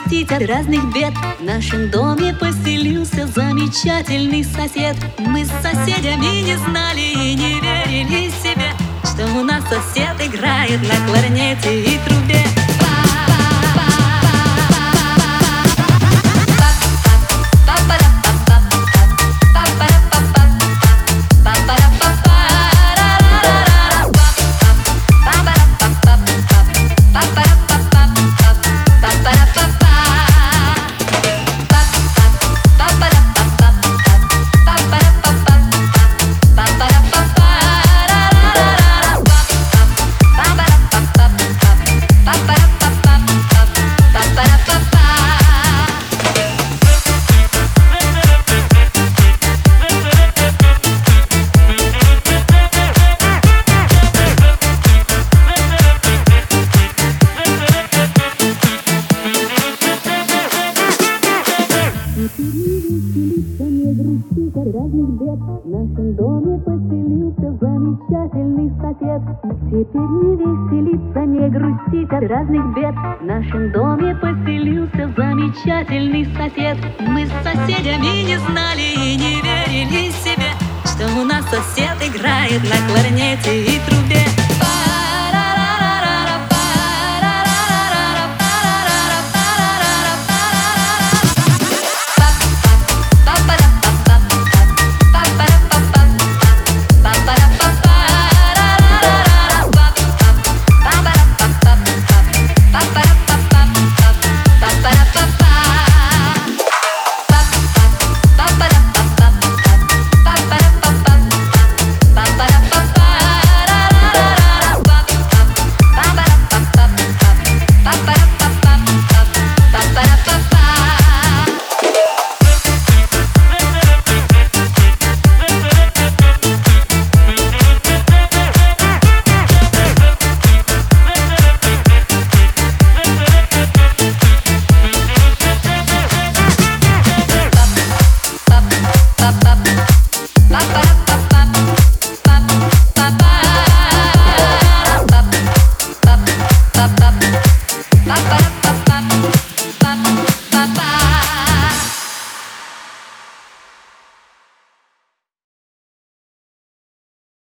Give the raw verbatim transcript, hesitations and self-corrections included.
грустить от разных бед. В нашем доме поселился замечательный сосед. Мы с соседями не знали и не верили себе, что у нас сосед играет на кларнете и трубе. От разных бед в нашем доме поселился замечательный сосед. Теперь не веселиться, не грустить от разных бед. В нашем доме поселился замечательный сосед. Мы с соседями не знали и не верили себе, что у нас сосед играет на кларнете и трубе.